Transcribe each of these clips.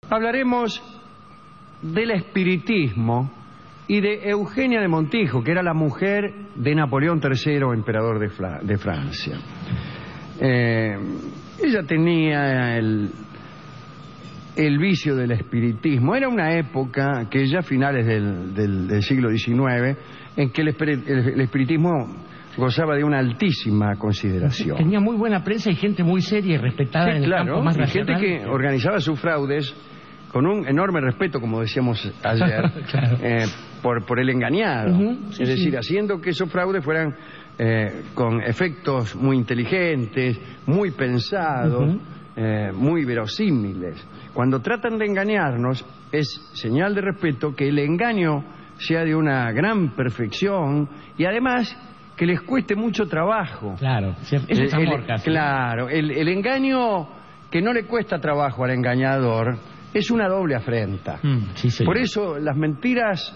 hablaremos del espiritismo y de Eugenia de Montijo, que era la mujer de Napoleón III, emperador de Francia. Ella tenía el vicio del espiritismo. Era una época que ya a finales del siglo XIX, en que el espiritismo gozaba de una altísima consideración. Tenía muy buena prensa y gente muy seria y respetada en el campo más racional. Gente que organizaba sus fraudes con un enorme respeto, como decíamos ayer, claro. por el engañado. Sí, es decir, haciendo que esos fraudes fueran con efectos muy inteligentes, muy pensados, muy verosímiles. Cuando tratan de engañarnos, es señal de respeto que el engaño sea de una gran perfección y además que les cueste mucho trabajo. Claro, eso es amor casi. Claro, el engaño que no le cuesta trabajo al engañador es una doble afrenta. Sí, por eso las mentiras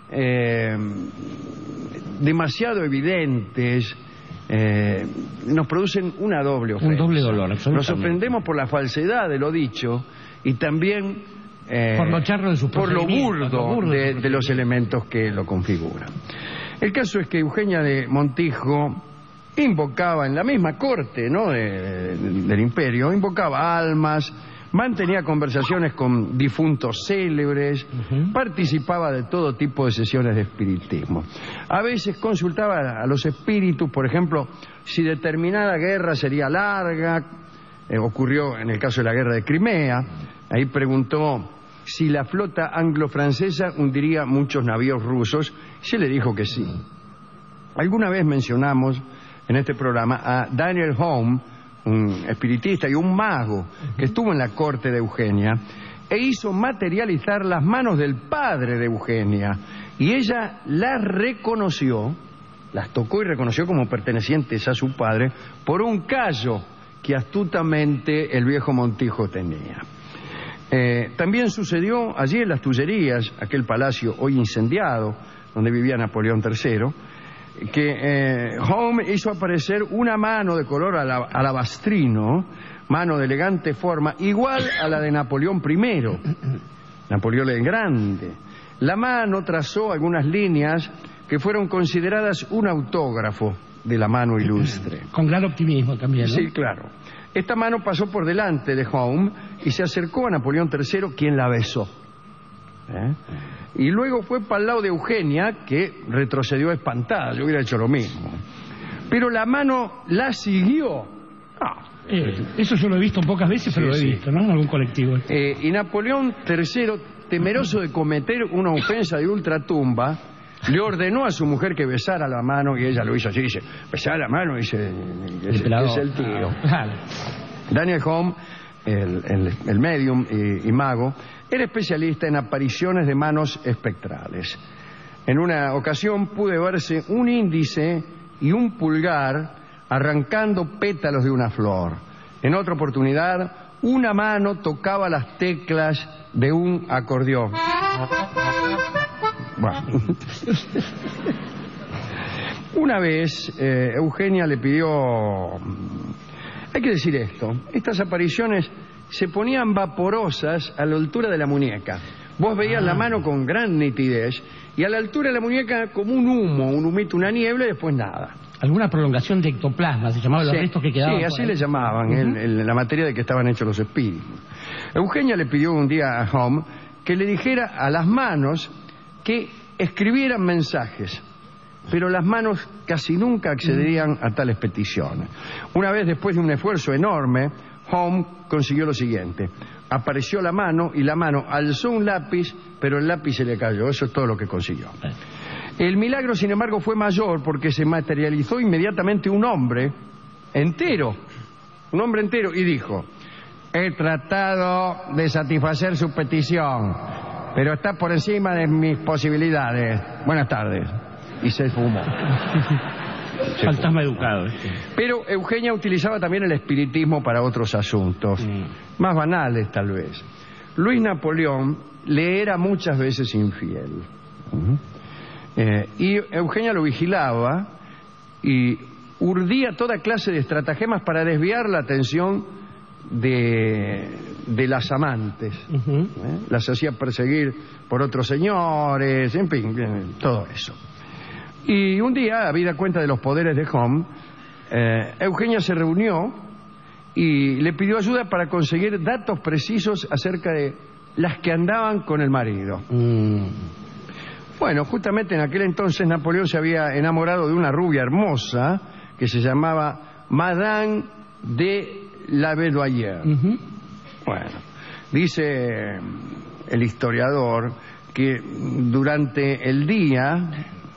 demasiado evidentes nos producen una doble ofensa. Un doble dolor, absolutamente. Nos ofendemos por la falsedad de lo dicho y también por lo charro de sus procedimientos, por lo burdo de los elementos que lo configuran. El caso es que Eugenia de Montijo invocaba en la misma corte, ¿no?, del imperio, invocaba almas, mantenía conversaciones con difuntos célebres, participaba de todo tipo de sesiones de espiritismo. A veces consultaba a los espíritus, por ejemplo, si determinada guerra sería larga. Ocurrió en el caso de la guerra de Crimea. Ahí preguntó si la flota anglo-francesa hundiría muchos navíos rusos. Se le dijo que sí. Alguna vez mencionamos en este programa a Daniel Home, un espiritista y un mago que estuvo en la corte de Eugenia e hizo materializar las manos del padre de Eugenia, y ella las reconoció, las tocó y reconoció como pertenecientes a su padre por un callo que astutamente el viejo Montijo tenía. También sucedió allí en las Tullerías, aquel palacio hoy incendiado donde vivía Napoleón III, que Home hizo aparecer una mano de color alabastrino, mano de elegante forma, igual a la de Napoleón I, Napoleón el Grande. La mano trazó algunas líneas que fueron consideradas un autógrafo de la mano ilustre. Con gran optimismo también, ¿no? Sí, claro. Esta mano pasó por delante de Home y se acercó a Napoleón III, quien la besó. Y luego fue para el lado de Eugenia, que retrocedió espantada. Yo hubiera hecho lo mismo. Pero la mano la siguió. Eso yo lo he visto pocas veces, pero lo he visto, ¿no? En algún colectivo. Y Napoleón III, temeroso de cometer una ofensa de ultratumba, le ordenó a su mujer que besara la mano, y ella lo hizo así, dice, besar la mano, dice, es el tiro. Daniel Home, el medium y mago, era especialista en apariciones de manos espectrales. En una ocasión pude verse un índice y un pulgar arrancando pétalos de una flor. En otra oportunidad, una mano tocaba las teclas de un acordeón. Bueno. Una vez Eugenia le pidió, hay que decir esto, estas apariciones se ponían vaporosas a la altura de la muñeca. Vos veías la mano con gran nitidez y a la altura de la muñeca como un humo, un humito, una niebla y después nada. Alguna prolongación de ectoplasma, se llamaban los restos que quedaban. Sí, así le llamaban, la materia de que estaban hechos los espíritus. Eugenia le pidió un día a Home que le dijera a las manos que escribieran mensajes, pero las manos casi nunca accederían a tales peticiones. Una vez, después de un esfuerzo enorme, Home consiguió lo siguiente: apareció la mano y la mano alzó un lápiz, pero el lápiz se le cayó. Eso es todo lo que consiguió. El milagro, sin embargo, fue mayor porque se materializó inmediatamente un hombre entero, y dijo: he tratado de satisfacer su petición, pero está por encima de mis posibilidades. Buenas tardes. Y se fumó. Fantasma educado. Pero Eugenia utilizaba también el espiritismo para otros asuntos, más banales tal vez. Luis Napoleón le era muchas veces infiel. Y Eugenia lo vigilaba y urdía toda clase de estratagemas para desviar la atención de las amantes. Las hacía perseguir por otros señores, en fin, todo eso. Y un día, habida cuenta de los poderes de Home, Eugenia se reunió y le pidió ayuda para conseguir datos precisos acerca de las que andaban con el marido. Bueno, justamente en aquel entonces Napoleón se había enamorado de una rubia hermosa que se llamaba Madame de la Bédoyer. Bueno, dice el historiador que durante el día,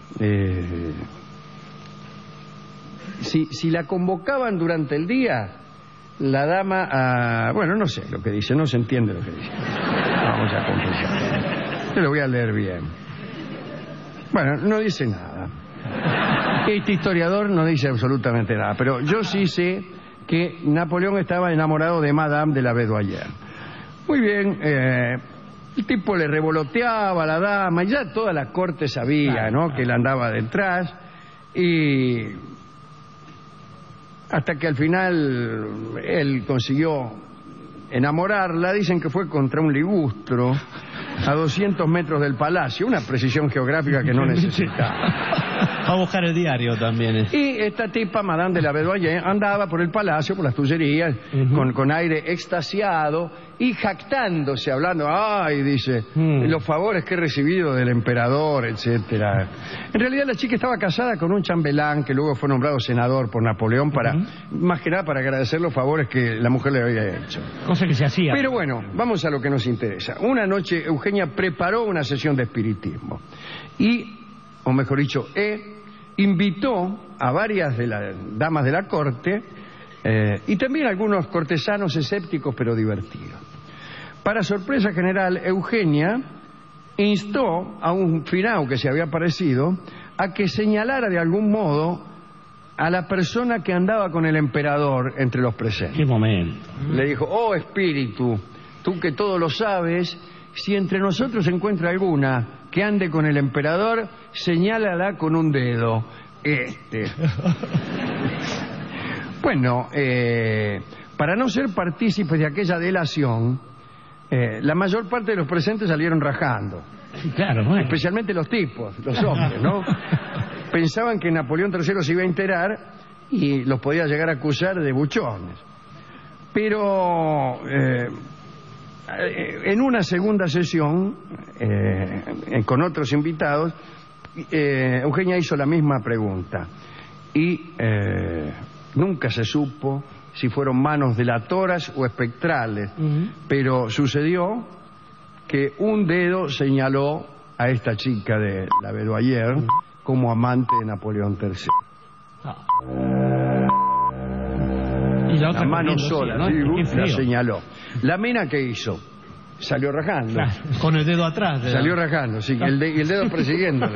si la convocaban durante el día, la dama, bueno, no sé lo que dice, no se entiende lo que dice. Vamos a confesar. Yo lo voy a leer bien. Bueno, no dice nada. Este historiador no dice absolutamente nada, pero yo sí sé que Napoleón estaba enamorado de Madame de la Bédoyer. Muy bien, el tipo le revoloteaba a la dama, y ya toda la corte sabía, ¿no?, que él andaba detrás, y hasta que al final él consiguió enamorarla. Dicen que fue contra un ligustro a 200 metros del palacio, una precisión geográfica que no necesitaba. Va a buscar el diario también. Y esta tipa, Madame de la Bédoyer, andaba por el palacio, por las Tullerías, con aire extasiado y jactándose, hablando, ay, dice, los favores que he recibido del emperador, etcétera. En realidad la chica estaba casada con un chambelán que luego fue nombrado senador por Napoleón para, más que nada, para agradecer los favores que la mujer le había hecho. Cosa que se hacía. Pero bueno, vamos a lo que nos interesa. Una noche Eugenia preparó una sesión de espiritismo y, o mejor dicho, invitó a varias de las damas de la corte y también a algunos cortesanos escépticos pero divertidos. Para sorpresa general, Eugenia instó a un finao que se había aparecido a que señalara de algún modo a la persona que andaba con el emperador entre los presentes. ¡Qué momento! Le dijo, oh espíritu, tú que todo lo sabes, si entre nosotros se encuentra alguna que ande con el emperador, señálala con un dedo. Bueno, para no ser partícipes de aquella delación, la mayor parte de los presentes salieron rajando. Claro, bueno. Especialmente los tipos, los hombres, ¿no? Pensaban que Napoleón III se iba a enterar y los podía llegar a acusar de buchones. Pero en una segunda sesión, con otros invitados, Eugenia hizo la misma pregunta y nunca se supo si fueron manos delatoras o espectrales, pero sucedió que un dedo señaló a esta chica de la Bédoyer como amante de Napoleón III. Y la otra mano sola, ¿no? la señaló. La mina, ¿qué hizo? Salió rajando. Claro, con el dedo atrás. Salió rajando, sí, y el dedo persiguiéndolo.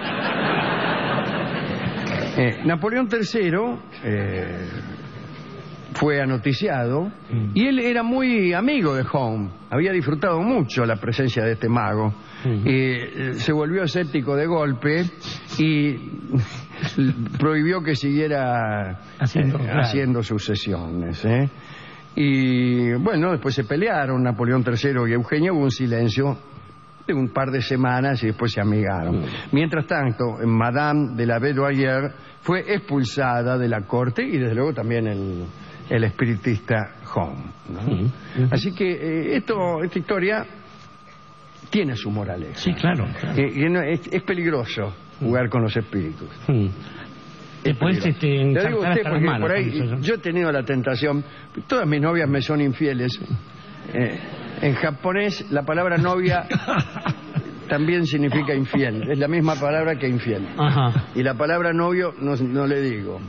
Napoleón III fue anoticiado y él era muy amigo de Home. Había disfrutado mucho la presencia de este mago. Se volvió escéptico de golpe y prohibió que siguiera haciendo sus sesiones. Y bueno, después se pelearon Napoleón III y Eugenia, hubo un silencio de un par de semanas y después se amigaron. Mientras tanto, Madame de la Bédoyer fue expulsada de la corte y desde luego también el espiritista Home, ¿no? Así que esta historia tiene su moraleja. Sí, claro. Es peligroso jugar con los espíritus. Después Le digo a usted porque manos, por ahí yo he tenido la tentación, todas mis novias me son infieles. En japonés la palabra novia también significa infiel, es la misma palabra que infiel. Y la palabra novio no le digo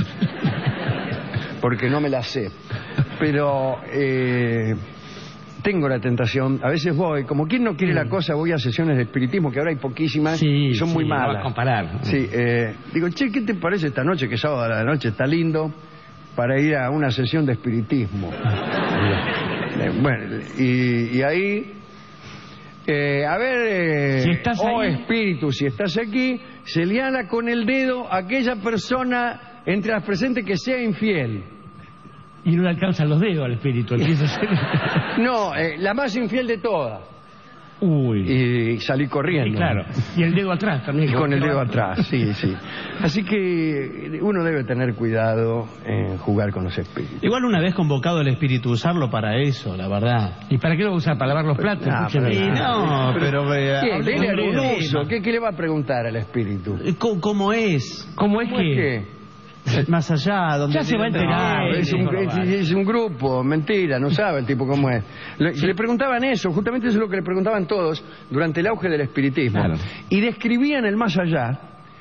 porque no me la sé, pero tengo la tentación, a veces voy, como quien no quiere la cosa, voy a sesiones de espiritismo, que ahora hay poquísimas y son muy malas. No vas a comparar. Sí, digo, che, ¿qué te parece esta noche, que sábado a la noche está lindo, para ir a una sesión de espiritismo? Bueno, y ahí, a ver, si estás ahí, espíritu, si estás aquí, señala con el dedo a aquella persona entre las presentes que sea infiel. Y no le alcanzan los dedos al espíritu. Empieza a ser... No, la más infiel de todas. Uy. Y salí corriendo. Y claro. Y el dedo atrás también. Y con el dedo atrás, sí, sí. Así que uno debe tener cuidado en jugar con los espíritus. Igual una vez convocado el espíritu, usarlo para eso, la verdad. ¿Y para qué lo usa? ¿Para lavar los platos? No, pero... Dele algún uso. ¿Qué le va a preguntar al espíritu? ¿Cómo es? ¿Cómo es que...? ¿Qué? Más allá, donde... Ya se va a enterar. Es un grupo, mentira, no sabe el tipo cómo es. Le preguntaban eso, justamente eso es lo que le preguntaban todos durante el auge del espiritismo. Claro. Y describían el más allá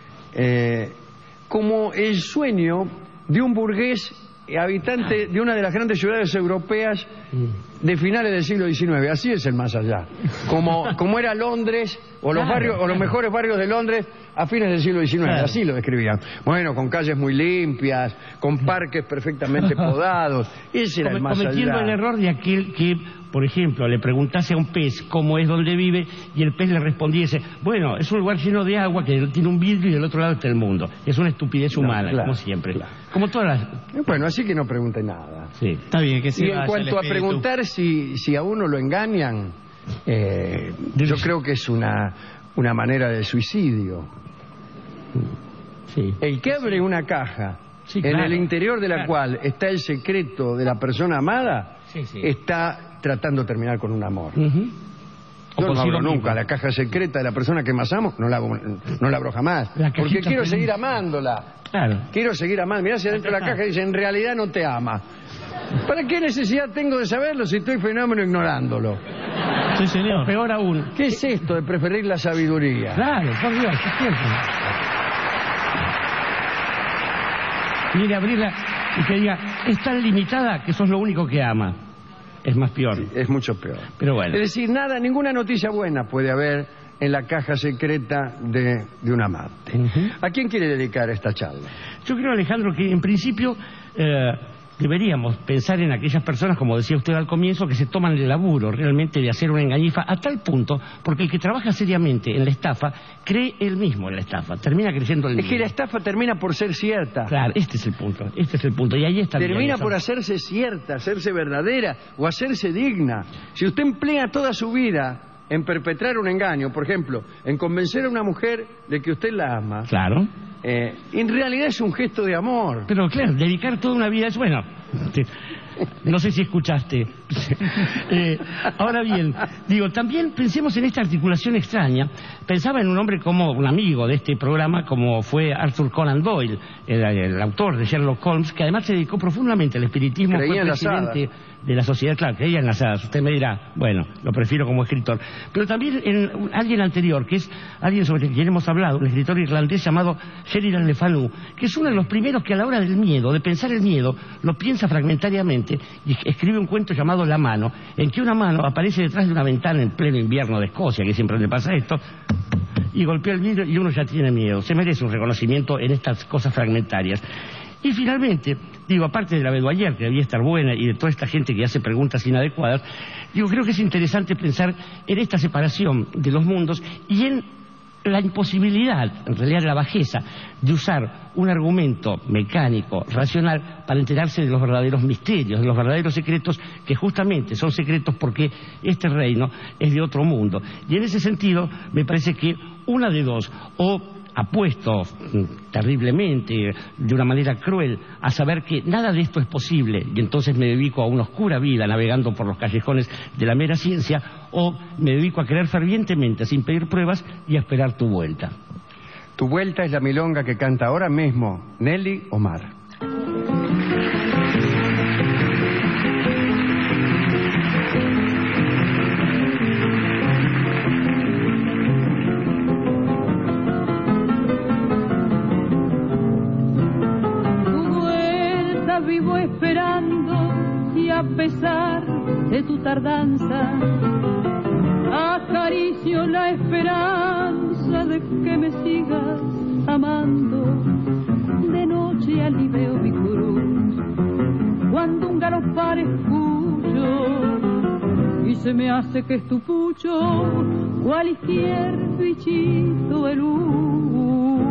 como el sueño de un burgués habitante de una de las grandes ciudades europeas de finales del siglo XIX. Así es el más allá. Como era Londres, o los barrios, o los mejores barrios de Londres a fines del siglo XIX. Claro. Así lo describían. Bueno, con calles muy limpias, con parques perfectamente podados. Ese era el más cometiendo allá. el error de aquel que, por ejemplo, le preguntase a un pez cómo es donde vive y el pez le respondiese, bueno, es un lugar lleno de agua que tiene un vidrio y del otro lado está el mundo. Es una estupidez humana, claro, como siempre. claro. Como todas las... Bueno, así que no pregunte nada. Sí. Está bien, que sí. Y en cuanto a preguntar si a uno lo engañan, yo creo que es una manera de suicidio. Sí. El que abre una caja Sí, en claro, el interior de la claro. cual está el secreto de la persona amada, Sí, sí. está tratando de terminar con un amor. Ujú. Yo no consigo abro nunca mismo. la caja secreta de la persona que más amo, no la abro jamás. La Porque cajita quiero feliz. seguir amándola. Claro. Quiero seguir amando. Mirá si adentro de la caja dice, en realidad no te ama. ¿Para qué necesidad tengo de saberlo si estoy fenómeno ignorándolo? Sí, señor. Peor aún. ¿Qué es esto de preferir la sabiduría? Claro, por Dios, ¿qué tiempo? Mire, abrirla y que diga, es tan limitada que sos lo único que ama. Es más peor. Es mucho peor. Pero bueno. Es decir, ninguna noticia buena puede haber en la caja secreta de un amante. Ujú. ¿A quién quiere dedicar esta charla? Yo creo, Alejandro, que en principio deberíamos pensar en aquellas personas, como decía usted al comienzo, que se toman el laburo realmente de hacer una engañifa a tal punto, porque el que trabaja seriamente en la estafa cree él mismo en la estafa, termina creyendo él Es mismo. que la estafa termina por ser cierta. Claro, este es el punto, y ahí está. Termina por hacerse cierta, hacerse verdadera o hacerse digna. Si usted emplea toda su vida en perpetrar un engaño, por ejemplo, en convencer a una mujer de que usted la ama, Claro. en realidad es un gesto de amor. Pero claro, dedicar toda una vida es bueno. No sé si escuchaste. Ahora bien, digo, también pensemos en esta articulación extraña. Pensaba en un hombre como un amigo de este programa, como fue Arthur Conan Doyle, el autor de Sherlock Holmes, que además se dedicó profundamente al espiritismo. Creía fue en las presidente de la sociedad, claro, creía en las hadas. Usted me dirá, bueno, lo prefiero como escritor. Pero también en alguien anterior, que es alguien sobre quien hemos hablado, un escritor irlandés llamado Sheridan Le Fanu, que es uno de los primeros que a la hora del miedo, de pensar el miedo, lo piensa fragmentariamente y escribe un cuento llamado La mano, en que una mano aparece detrás de una ventana en pleno invierno de Escocia, que siempre le pasa esto, y golpea el vidrio y uno ya tiene miedo. Se merece un reconocimiento en estas cosas fragmentarias. Y finalmente, digo, aparte de la Bedoyer, que debía estar buena, y de toda esta gente que hace preguntas inadecuadas, digo, creo que es interesante pensar en esta separación de los mundos y en la imposibilidad, en realidad la bajeza, de usar un argumento mecánico, racional, para enterarse de los verdaderos misterios, de los verdaderos secretos, que justamente son secretos porque este reino es de otro mundo. Y en ese sentido, me parece que una de dos, o apuesto terriblemente, de una manera cruel, a saber que nada de esto es posible, y entonces me dedico a una oscura vida navegando por los callejones de la mera ciencia, o me dedico a creer fervientemente, sin pedir pruebas, y a esperar tu vuelta. Tu vuelta es la milonga que canta ahora mismo Nelly Omar. Vivo esperando y a pesar de tu tardanza acaricio la esperanza de que me sigas amando. De noche alivio mi cruz cuando un galopar escucho y se me hace que es tu pucho cualquier bichito de luz.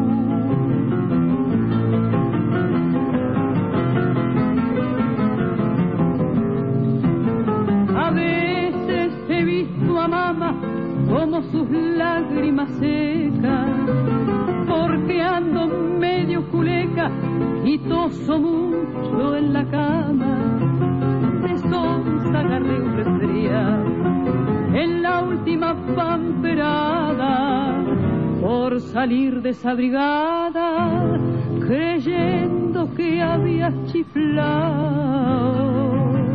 como sus lágrimas secas, porque ando medio culeca y toso mucho en la cama. De sonsa agarré un resfriado en la última pamperada, por salir desabrigada, creyendo que había chiflado.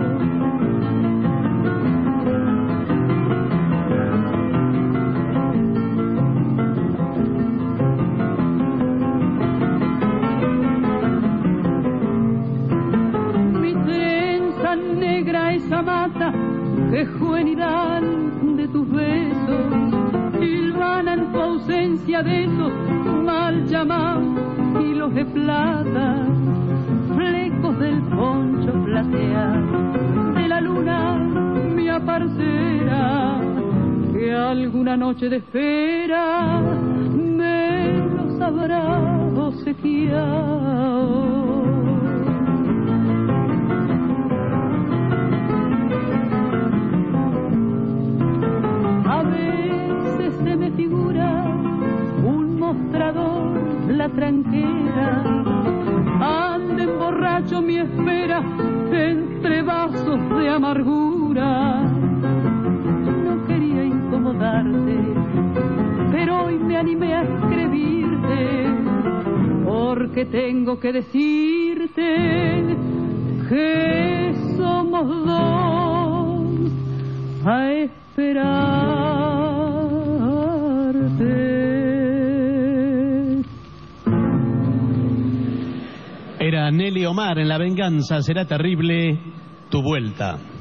Mi trenza negra esa mata que juvenil de tus besos, hilvana en tu ausencia de esos mal llamados hilos de plata, flecos del poncho plateado de la luna, mi parcera, que alguna noche de espera me los habrá obsequiado. A veces se me figura un mostrador, la tranquera, ande borracho mi espera entre vasos de amargura. No quería incomodarte, pero hoy me animé a escribirte, porque tengo que decirte que somos dos a esperarte. Era Nelly Omar en La venganza será terrible, tu vuelta.